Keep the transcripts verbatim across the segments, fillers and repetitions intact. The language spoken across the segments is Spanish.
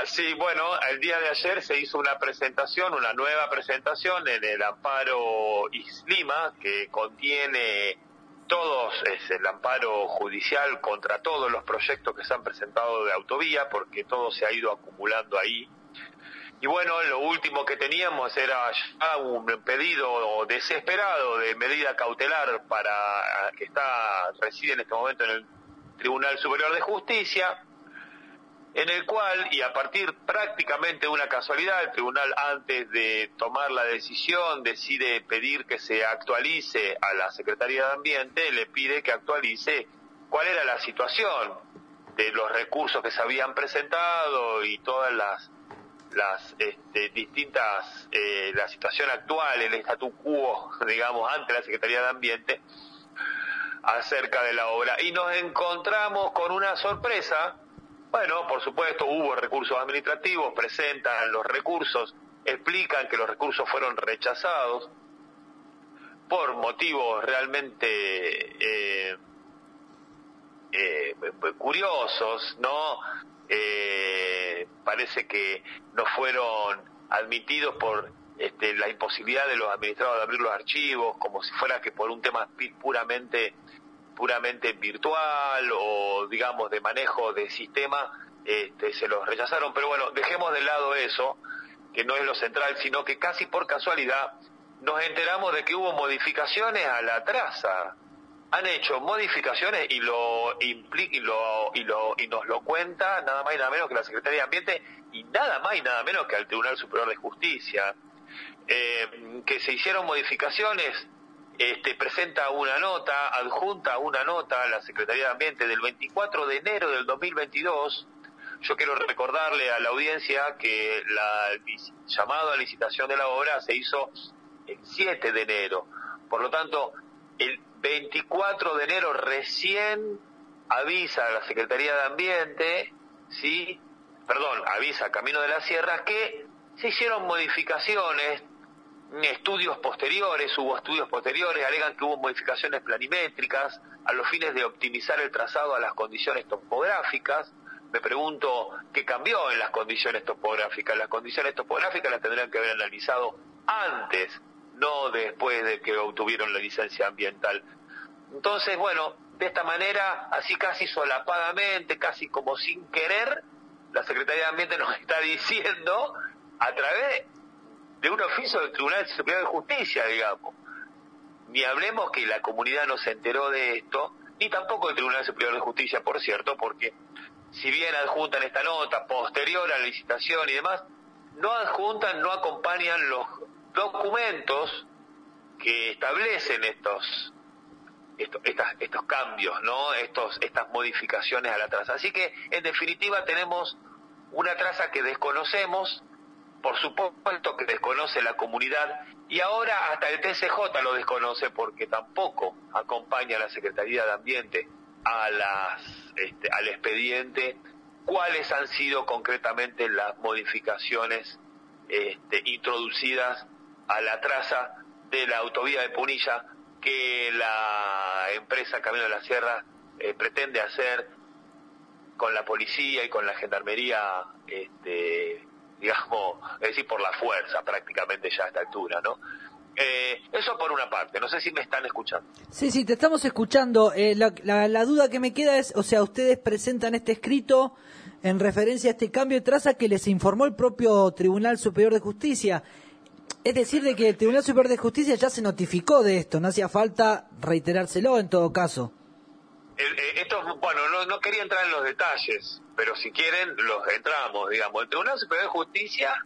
sí, bueno, el día de ayer se hizo una presentación, una nueva presentación en el amparo Islima, que contiene todos, es el amparo judicial contra todos los proyectos que se han presentado de autovía, porque todo se ha ido acumulando ahí. Y bueno, lo último que teníamos era ya un pedido desesperado de medida cautelar para que está reside en este momento en el Tribunal Superior de Justicia, en el cual, y a partir prácticamente de una casualidad, el tribunal, antes de tomar la decisión, decide pedir que se actualice a la Secretaría de Ambiente, le pide que actualice cuál era la situación de los recursos que se habían presentado y todas las las este, distintas, eh, la situación actual, el statu quo, digamos, ante la Secretaría de Ambiente, acerca de la obra. Y nos encontramos con una sorpresa. Bueno, por supuesto, hubo recursos administrativos, presentan los recursos, explican que los recursos fueron rechazados por motivos realmente eh, eh, curiosos, ¿no? Eh, parece que no fueron admitidos por este, la imposibilidad de los administrados de abrir los archivos, como si fuera que por un tema puramente puramente virtual o digamos de manejo de sistema este, se los rechazaron. Pero bueno, dejemos de lado eso, que no es lo central, sino que casi por casualidad nos enteramos de que hubo modificaciones a la traza. Han hecho modificaciones y lo implica y lo y lo y nos lo cuenta nada más y nada menos que la Secretaría de Ambiente y nada más y nada menos que al Tribunal Superior de Justicia, eh, que se hicieron modificaciones. Este, presenta una nota, adjunta una nota a la Secretaría de Ambiente del veinticuatro de enero del dos mil veintidós. Yo quiero recordarle a la audiencia que la el llamado a licitación de la obra se hizo el siete de enero. Por lo tanto, el veinticuatro de enero recién avisa a la Secretaría de Ambiente, sí, perdón, avisa a Camino de las Sierras que se hicieron modificaciones, estudios posteriores, hubo estudios posteriores, alegan que hubo modificaciones planimétricas a los fines de optimizar el trazado a las condiciones topográficas. Me pregunto qué cambió en las condiciones topográficas. Las condiciones topográficas las tendrían que haber analizado antes, no después de que obtuvieron la licencia ambiental. Entonces, bueno, de esta manera, así casi solapadamente, casi como sin querer, la Secretaría de Ambiente nos está diciendo, a través de un oficio del Tribunal Superior de Justicia, digamos. Ni hablemos que la comunidad no se enteró de esto, ni tampoco el Tribunal Superior de Justicia, por cierto, porque si bien adjuntan esta nota posterior a la licitación y demás, no adjuntan, no acompañan los documentos que establecen estos estos, estas, estos cambios, ¿no? Estos, estas modificaciones a la traza. Así que, en definitiva, tenemos una traza que desconocemos, por supuesto que desconoce la comunidad, y ahora hasta el T C J lo desconoce porque tampoco acompaña a la Secretaría de Ambiente a las, este, al expediente cuáles han sido concretamente las modificaciones este, introducidas a la traza de la autovía de Punilla que la empresa Camino de la Sierra eh, pretende hacer con la policía y con la gendarmería, este, digamos, es decir, por la fuerza prácticamente ya a esta altura, ¿no? Eh, eso por una parte, no sé si me están escuchando. Sí, sí, te estamos escuchando. Eh, la, la, la duda que me queda es, o sea, ustedes presentan este escrito en referencia a este cambio de traza que les informó el propio Tribunal Superior de Justicia. Es decir, de que el Tribunal Superior de Justicia ya se notificó de esto, no hacía falta reiterárselo en todo caso. El, eh, esto, bueno, no, no quería entrar en los detalles, pero si quieren los entramos, digamos. El Tribunal Superior de Justicia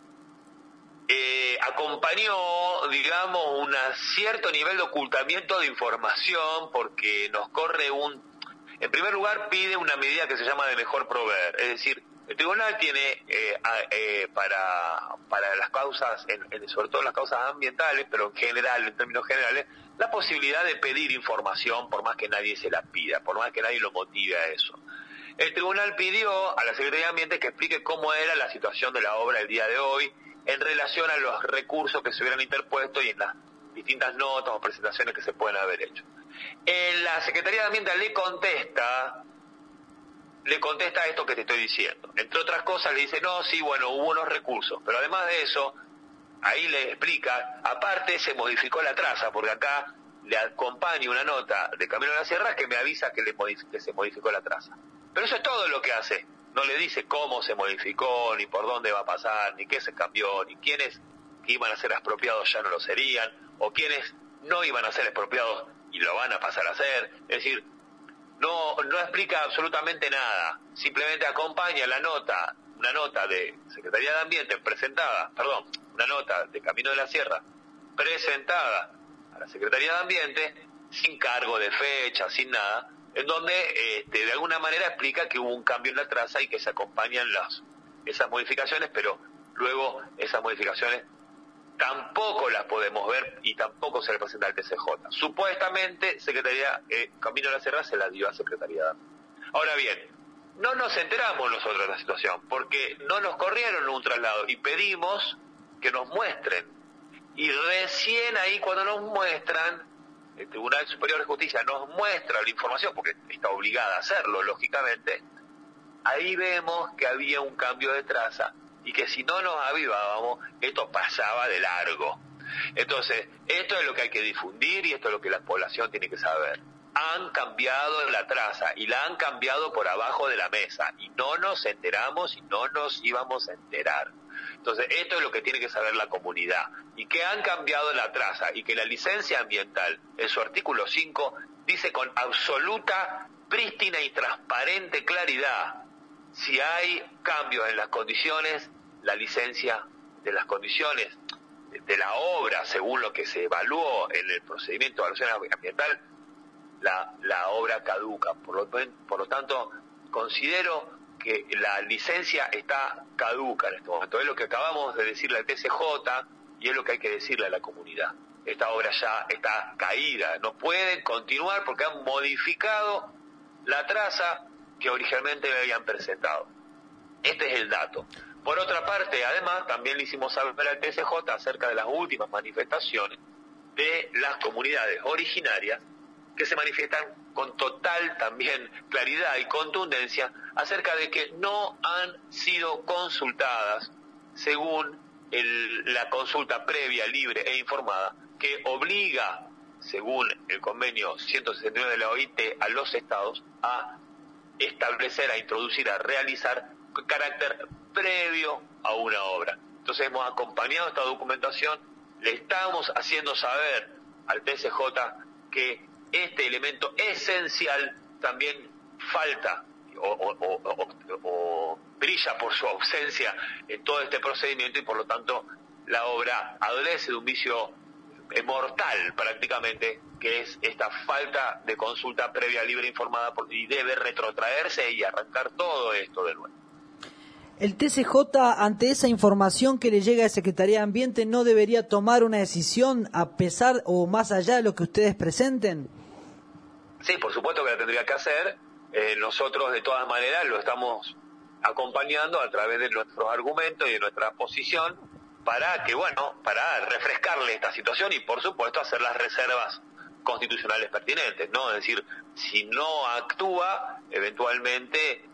eh, acompañó, digamos, un cierto nivel de ocultamiento de información porque nos corre un... En primer lugar, pide una medida que se llama de mejor proveer, es decir, el tribunal tiene eh, eh, para para las causas, en, en, sobre todo las causas ambientales, pero en general, en términos generales, la posibilidad de pedir información por más que nadie se la pida, por más que nadie lo motive a eso. El tribunal pidió a la Secretaría de Ambiente que explique cómo era la situación de la obra el día de hoy en relación a los recursos que se hubieran interpuesto y en las distintas notas o presentaciones que se pueden haber hecho. En la Secretaría de Ambiente le contesta le contesta esto que te estoy diciendo. Entre otras cosas le dice, no, sí, bueno, hubo unos recursos, pero además de eso, ahí le explica, aparte se modificó la traza, porque acá le acompaña una nota de Camino a la Sierra que me avisa que, le modif- que se modificó la traza. Pero eso es todo lo que hace. No le dice cómo se modificó, ni por dónde va a pasar, ni qué se cambió, ni quiénes que iban a ser expropiados ya no lo serían, o quiénes no iban a ser expropiados y lo van a pasar a ser. Es decir, no, no explica absolutamente nada. Simplemente acompaña la nota, una nota de Secretaría de Ambiente presentada, perdón, una nota de Camino de la Sierra presentada a la Secretaría de Ambiente, sin cargo de fecha, sin nada, en donde este, de alguna manera explica que hubo un cambio en la traza y que se acompañan las esas modificaciones, pero luego esas modificaciones tampoco las podemos ver y tampoco se le presenta al T C J. Supuestamente Secretaría eh, Camino de la Sierra se la dio a Secretaría de Ambiente. Ahora bien, no nos enteramos nosotros de la situación, porque no nos corrieron un traslado y pedimos que nos muestren. Y recién ahí cuando nos muestran, el Tribunal Superior de Justicia nos muestra la información, porque está obligada a hacerlo, lógicamente, ahí vemos que había un cambio de traza y que si no nos avivábamos, esto pasaba de largo. Entonces, esto es lo que hay que difundir y esto es lo que la población tiene que saber. Han cambiado la traza y la han cambiado por abajo de la mesa y no nos enteramos y no nos íbamos a enterar. Entonces, esto es lo que tiene que saber la comunidad. Y que han cambiado la traza y que la licencia ambiental, en su artículo cinco, dice con absoluta, prístina y transparente claridad, si hay cambios en las condiciones, la licencia de las condiciones de la obra, según lo que se evaluó en el procedimiento de evaluación ambiental, la, la obra caduca. Por lo, por lo tanto, considero que la licencia está caduca en este momento. Es lo que acabamos de decirle al T C J y es lo que hay que decirle a la comunidad. Esta obra ya está caída, no pueden continuar porque han modificado la traza que originalmente me habían presentado. Este es el dato. Por otra parte, además, también le hicimos saber al T C J acerca de las últimas manifestaciones de las comunidades originarias que se manifiestan con total también claridad y contundencia acerca de que no han sido consultadas según el, la consulta previa, libre e informada que obliga, según el convenio ciento sesenta y nueve de la O I T, a los estados a establecer, a introducir, a realizar carácter previo a una obra. Entonces hemos acompañado esta documentación, le estamos haciendo saber al T C J que este elemento esencial también falta o, o, o, o, o brilla por su ausencia en todo este procedimiento y por lo tanto la obra adolece de un vicio mortal prácticamente, que es esta falta de consulta previa, libre e informada, y debe retrotraerse y arrancar todo esto de nuevo. ¿El T C J, ante esa información que le llega a Secretaría de Ambiente, no debería tomar una decisión a pesar o más allá de lo que ustedes presenten? Sí, por supuesto que la tendría que hacer. Eh, nosotros, de todas maneras, lo estamos acompañando a través de nuestros argumentos y de nuestra posición para que, bueno, para refrescarle esta situación y, por supuesto, hacer las reservas constitucionales pertinentes, ¿no? Es decir, si no actúa, eventualmente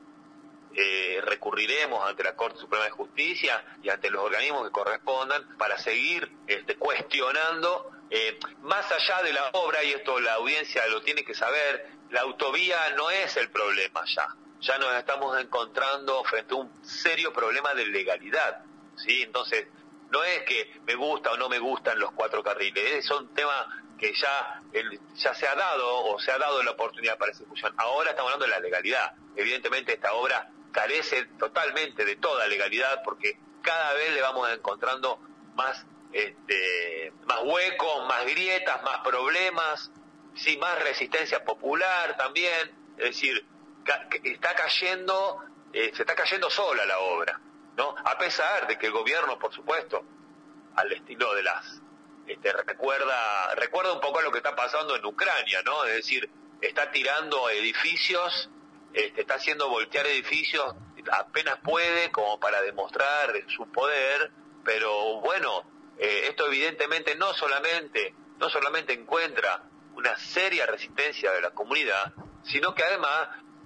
eh, recurriremos ante la Corte Suprema de Justicia y ante los organismos que correspondan para seguir este, cuestionando, eh, más allá de la obra, y esto la audiencia lo tiene que saber, la autovía no es el problema ya. Ya nos estamos encontrando frente a un serio problema de legalidad, ¿sí? Entonces, no es que me gusta o no me gustan los cuatro carriles, es un tema que ya el, ya se ha dado o se ha dado la oportunidad para esa discusión. Ahora estamos hablando de la legalidad. Evidentemente esta obra carece totalmente de toda legalidad porque cada vez le vamos encontrando más este, más huecos, más grietas, más problemas, sí, más resistencia popular también. Es decir, ca está cayendo, eh, se está cayendo sola la obra, ¿no? A pesar de que el gobierno, por supuesto, al estilo de las este, recuerda recuerda un poco lo que está pasando en Ucrania, ¿no? Es decir, está tirando edificios, este, está haciendo voltear edificios apenas puede como para demostrar su poder, pero bueno, eh, esto evidentemente no solamente no solamente encuentra una seria resistencia de la comunidad, sino que además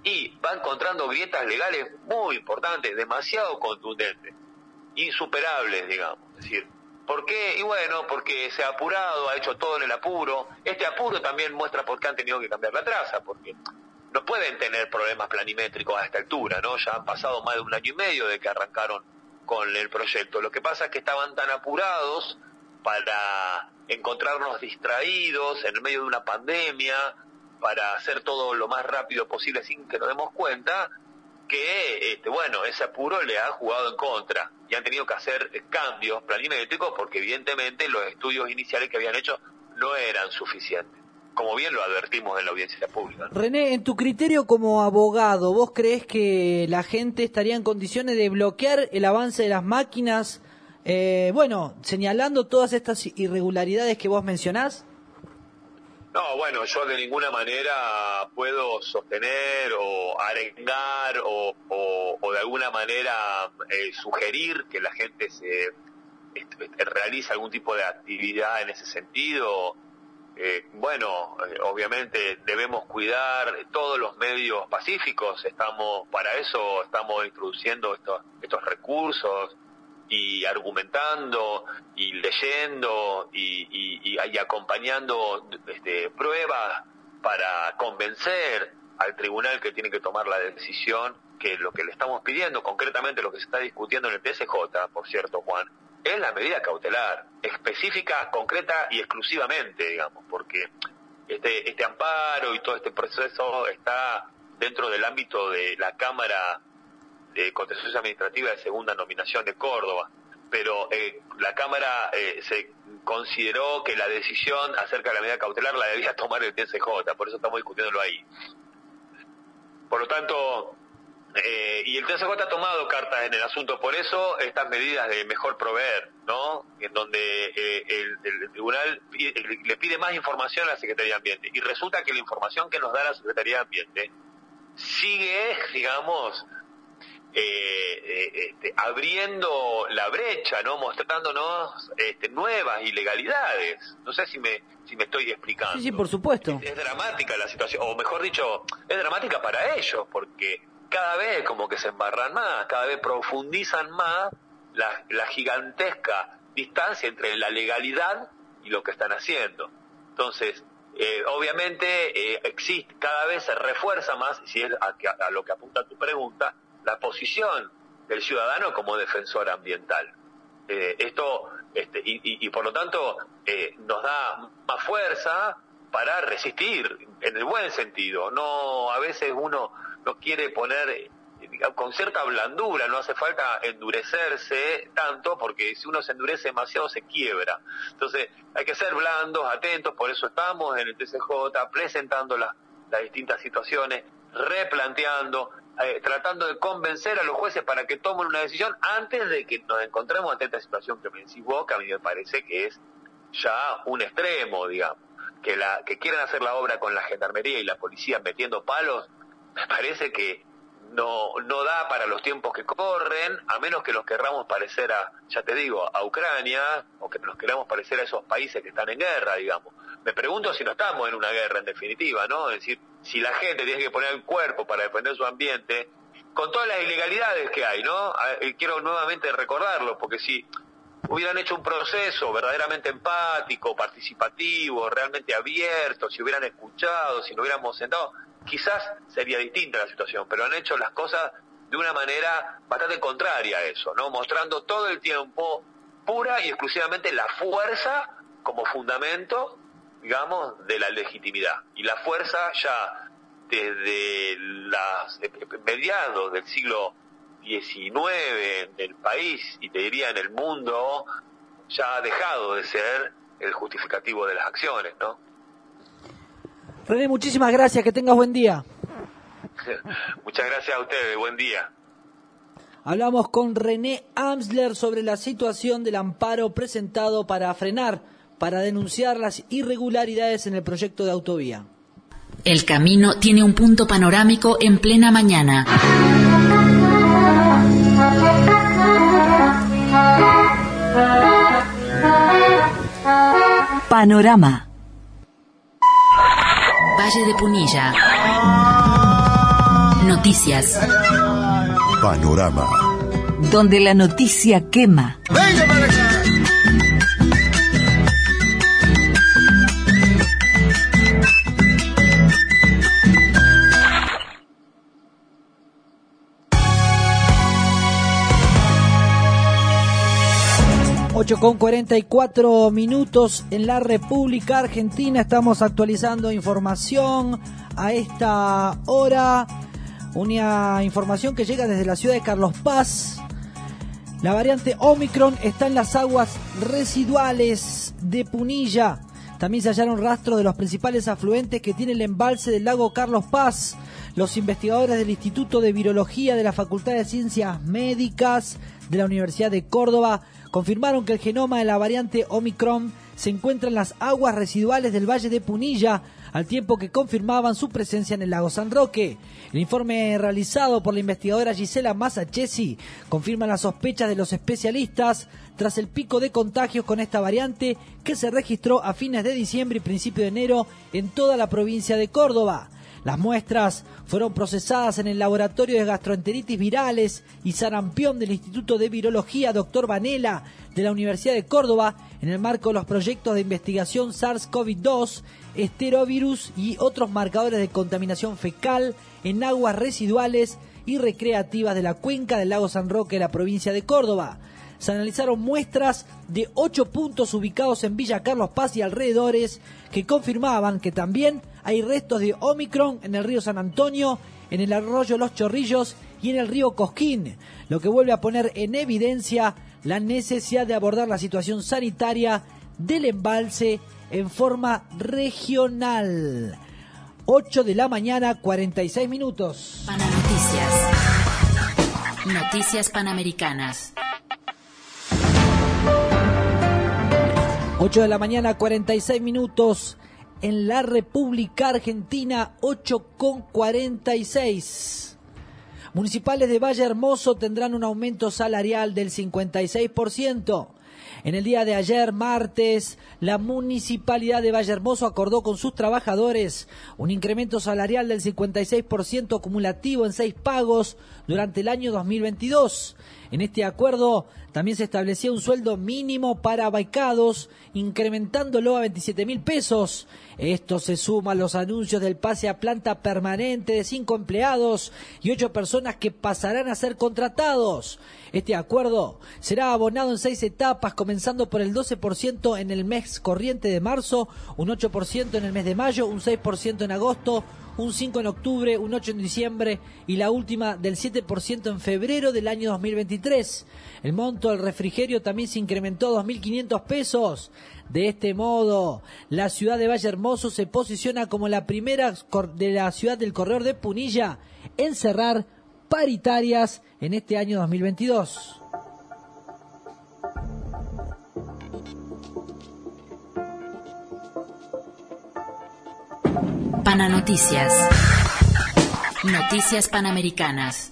y va encontrando grietas legales muy importantes, demasiado contundentes, insuperables, digamos. Es decir, ¿por qué? Y bueno, porque se ha apurado, ha hecho todo en el apuro. Este apuro también muestra por qué han tenido que cambiar la traza, porque no pueden tener problemas planimétricos a esta altura, ¿no? Ya han pasado más de un año y medio de que arrancaron con el proyecto. Lo que pasa es que estaban tan apurados para encontrarnos distraídos en el medio de una pandemia, para hacer todo lo más rápido posible sin que nos demos cuenta, que, este, bueno, ese apuro le ha jugado en contra y han tenido que hacer cambios planimétricos porque evidentemente los estudios iniciales que habían hecho no eran suficientes, como bien lo advertimos en la audiencia pública. René, en tu criterio como abogado, ¿vos creés que la gente estaría en condiciones de bloquear el avance de las máquinas, eh, bueno, señalando todas estas irregularidades que vos mencionás? No, bueno, yo de ninguna manera puedo sostener o arengar o, o, o de alguna manera eh, sugerir que la gente se este, realice algún tipo de actividad en ese sentido. Eh, bueno, eh, obviamente debemos cuidar todos los medios pacíficos, estamos para eso estamos introduciendo estos, estos recursos y argumentando y leyendo y, y, y, y acompañando este, pruebas para convencer al tribunal que tiene que tomar la decisión, que lo que le estamos pidiendo, concretamente lo que se está discutiendo en el T S J, por cierto, Juan, es la medida cautelar, específica, concreta y exclusivamente, digamos, porque este, este amparo y todo este proceso está dentro del ámbito de la Cámara de Contencioso Administrativa de Segunda Nominación de Córdoba, pero eh, la Cámara eh, se consideró que la decisión acerca de la medida cautelar la debía tomar el T S J, por eso estamos discutiéndolo ahí. Por lo tanto, eh, y el T S J ha tomado cartas en el asunto, por eso estas medidas de mejor proveer, ¿no? En donde eh, el, el tribunal pide, le pide más información a la Secretaría de Ambiente, y resulta que la información que nos da la Secretaría de Ambiente sigue, digamos, Eh, eh, este, abriendo la brecha, ¿no? Mostrándonos este, nuevas ilegalidades. No sé si me si me estoy explicando. Sí, sí, por supuesto. Es, es dramática la situación, o mejor dicho, es dramática para ellos, porque cada vez como que se embarran más, cada vez profundizan más la, la gigantesca distancia entre la legalidad y lo que están haciendo. Entonces, eh, obviamente, eh, existe, cada vez se refuerza más, si es a, a lo que apunta tu pregunta, la posición del ciudadano como defensor ambiental. Eh, esto este, y, y, y por lo tanto eh, nos da más fuerza para resistir en el buen sentido. No, a veces uno no quiere poner eh, con cierta blandura, no hace falta endurecerse tanto, porque si uno se endurece demasiado se quiebra. Entonces hay que ser blandos, atentos, por eso estamos en el T C J presentando las, las distintas situaciones, replanteando, Eh, tratando de convencer a los jueces para que tomen una decisión antes de que nos encontremos ante esta situación que me decís vos, que a mí me parece que es ya un extremo, digamos, que la que quieran hacer la obra con la gendarmería y la policía metiendo palos, me parece que no no da para los tiempos que corren, a menos que nos querramos parecer a, ya te digo, a Ucrania, o que nos queramos parecer a esos países que están en guerra, digamos. Me pregunto si no estamos en una guerra en definitiva, ¿no? Es decir, si la gente tiene que poner el cuerpo para defender su ambiente, con todas las ilegalidades que hay, ¿no? Quiero nuevamente recordarlo, porque si hubieran hecho un proceso verdaderamente empático, participativo, realmente abierto, si hubieran escuchado, si nos hubiéramos sentado, quizás sería distinta la situación, pero han hecho las cosas de una manera bastante contraria a eso, ¿no? Mostrando todo el tiempo pura y exclusivamente la fuerza como fundamento, digamos, de la legitimidad. Y la fuerza ya desde los mediados del siglo diecinueve en el país, y te diría en el mundo, ya ha dejado de ser el justificativo de las acciones, ¿no? René, muchísimas gracias, que tengas buen día. Muchas gracias a ustedes, buen día. Hablamos con René Amsler sobre la situación del amparo presentado para frenar, para denunciar las irregularidades en el proyecto de autovía. El camino tiene un punto panorámico en plena mañana. Panorama. Valle de Punilla. Noticias. Panorama. Donde la noticia quema. ¡Venga para acá! ocho con cuarenta y cuatro minutos en la República Argentina. Estamos actualizando información a esta hora. Una información que llega desde la ciudad de Carlos Paz. La variante Omicron está en las aguas residuales de Punilla. También se hallaron rastros de los principales afluentes que tiene el embalse del lago Carlos Paz. Los investigadores del Instituto de Virología de la Facultad de Ciencias Médicas de la Universidad de Córdoba confirmaron que el genoma de la variante Omicron se encuentra en las aguas residuales del Valle de Punilla, al tiempo que confirmaban su presencia en el lago San Roque. El informe realizado por la investigadora Gisela Massachesi confirma las sospechas de los especialistas tras el pico de contagios con esta variante que se registró a fines de diciembre y principio de enero en toda la provincia de Córdoba. Las muestras fueron procesadas en el Laboratorio de Gastroenteritis Virales y Sarampión del Instituto de Virología doctor Vanela de la Universidad de Córdoba en el marco de los proyectos de investigación SARS-CoV dos, esterovirus y otros marcadores de contaminación fecal en aguas residuales y recreativas de la cuenca del lago San Roque de la provincia de Córdoba. Se analizaron muestras de ocho puntos ubicados en Villa Carlos Paz y alrededores que confirmaban que también hay restos de Omicron en el río San Antonio, en el arroyo Los Chorrillos y en el río Cosquín, lo que vuelve a poner en evidencia la necesidad de abordar la situación sanitaria del embalse en forma regional. ocho de la mañana, cuarenta y seis minutos. Pana Noticias. Noticias Panamericanas. ocho de la mañana, cuarenta y seis minutos en la República Argentina, ocho con cuarenta y seis. Municipales de Valle Hermoso tendrán un aumento salarial del cincuenta y seis por ciento. En el día de ayer, martes, la Municipalidad de Valle Hermoso acordó con sus trabajadores un incremento salarial del cincuenta y seis por ciento acumulativo en seis pagos durante el año dos mil veintidós. En este acuerdo también se establecía un sueldo mínimo para becados, incrementándolo a veintisiete mil pesos. Esto se suma a los anuncios del pase a planta permanente de cinco empleados y ocho personas que pasarán a ser contratados. Este acuerdo será abonado en seis etapas, comenzando por el doce por ciento en el mes corriente de marzo, un ocho por ciento en el mes de mayo, un seis por ciento en agosto, un cinco por ciento en octubre, un ocho por ciento en diciembre y la última del siete por ciento en febrero del año dos mil veintitrés. El monto del refrigerio también se incrementó a dos mil quinientos pesos. De este modo, la ciudad de Valle Hermoso se posiciona como la primera de la ciudad del corredor de Punilla en cerrar paritarias en este año dos mil veintidós. Pana Noticias. Noticias Panamericanas.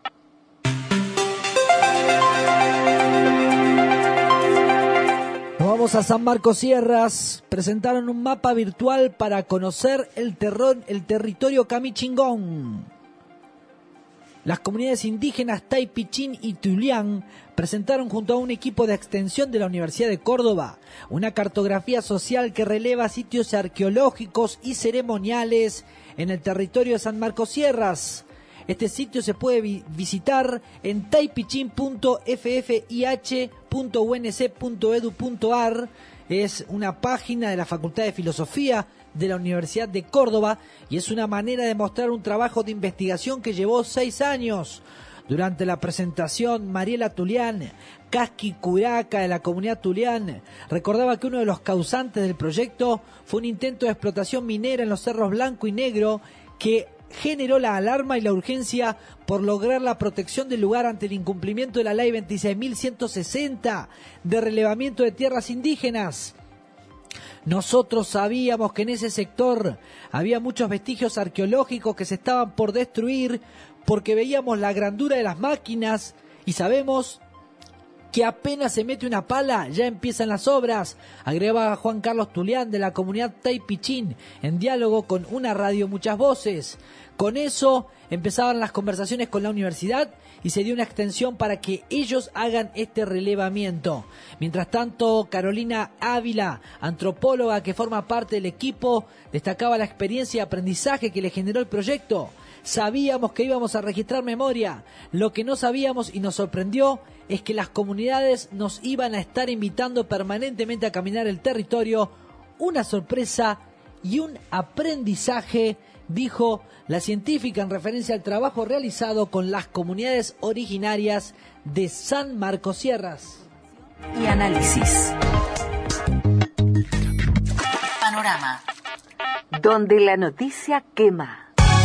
Nos vamos a San Marcos Sierras. Presentaron un mapa virtual para conocer el, terror, el territorio Camichingón. Las comunidades indígenas Taipichín y Tulián presentaron junto a un equipo de extensión de la Universidad de Córdoba una cartografía social que releva sitios arqueológicos y ceremoniales en el territorio de San Marcos Sierras. Este sitio se puede vi- visitar en taipichín punto f f i h punto u n c punto e d u punto a r. Es una página de la Facultad de Filosofía de la Universidad de Córdoba y es una manera de mostrar un trabajo de investigación que llevó seis años. Durante la presentación, Mariela Tulián, Casqui Curaca de la comunidad Tulián, recordaba que uno de los causantes del proyecto fue un intento de explotación minera en los cerros Blanco y Negro que generó la alarma y la urgencia por lograr la protección del lugar ante el incumplimiento de la ley veintiséis mil ciento sesenta de relevamiento de tierras indígenas. Nosotros sabíamos que en ese sector había muchos vestigios arqueológicos que se estaban por destruir porque veíamos la grandura de las máquinas y sabemos que apenas se mete una pala, ya empiezan las obras, agregaba Juan Carlos Tulián de la comunidad Taipichín, en diálogo con una radio Muchas Voces. Con eso empezaban las conversaciones con la universidad y se dio una extensión para que ellos hagan este relevamiento. Mientras tanto, Carolina Ávila, antropóloga que forma parte del equipo, destacaba la experiencia y aprendizaje que le generó el proyecto. Sabíamos que íbamos a registrar memoria. Lo que no sabíamos y nos sorprendió es que las comunidades nos iban a estar invitando permanentemente a caminar el territorio. Una sorpresa y un aprendizaje, dijo la científica en referencia al trabajo realizado con las comunidades originarias de San Marcos Sierras. Y análisis. Panorama. Donde la noticia quema.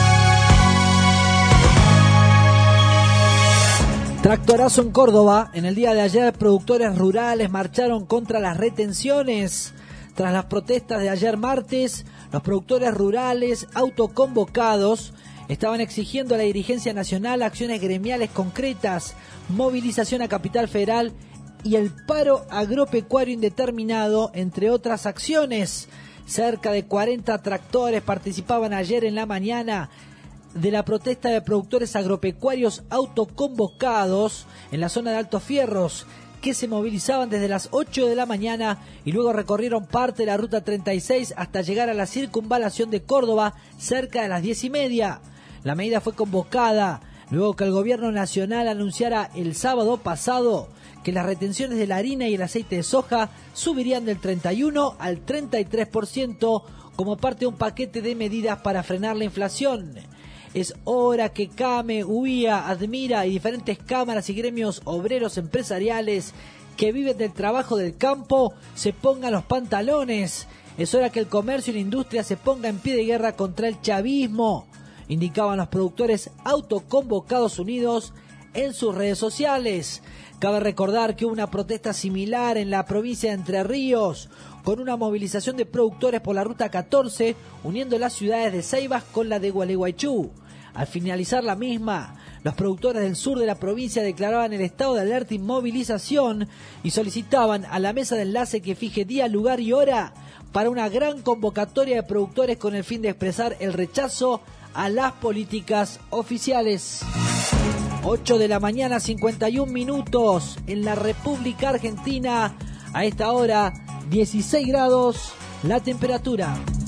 Tractorazo en Córdoba. En el día de ayer, productores rurales marcharon contra las retenciones. Tras las protestas de ayer martes, los productores rurales autoconvocados estaban exigiendo a la dirigencia nacional acciones gremiales concretas, movilización a Capital Federal y el paro agropecuario indeterminado, entre otras acciones. Cerca de cuarenta tractores participaban ayer en la mañana de la protesta de productores agropecuarios autoconvocados en la zona de Altos Fierros, que se movilizaban desde las ocho de la mañana y luego recorrieron parte de la ruta treinta y seis hasta llegar a la circunvalación de Córdoba cerca de las diez y media. La medida fue convocada luego que el gobierno nacional anunciara el sábado pasado que las retenciones de la harina y el aceite de soja subirían del treinta y uno al treinta y tres por ciento como parte de un paquete de medidas para frenar la inflación. Es hora que CAME, U I A, Admira y diferentes cámaras y gremios obreros empresariales que viven del trabajo del campo se pongan los pantalones. Es hora que el comercio y la industria se ponga en pie de guerra contra el chavismo, indicaban los productores autoconvocados unidos en sus redes sociales. Cabe recordar que hubo una protesta similar en la provincia de Entre Ríos, con una movilización de productores por la ruta catorce, uniendo las ciudades de Ceibas con la de Gualeguaychú. Al finalizar la misma, los productores del sur de la provincia declaraban el estado de alerta y movilización y solicitaban a la mesa de enlace que fije día, lugar y hora para una gran convocatoria de productores con el fin de expresar el rechazo a las políticas oficiales. ocho de la mañana, cincuenta y un minutos en la República Argentina. A esta hora, dieciséis grados la temperatura.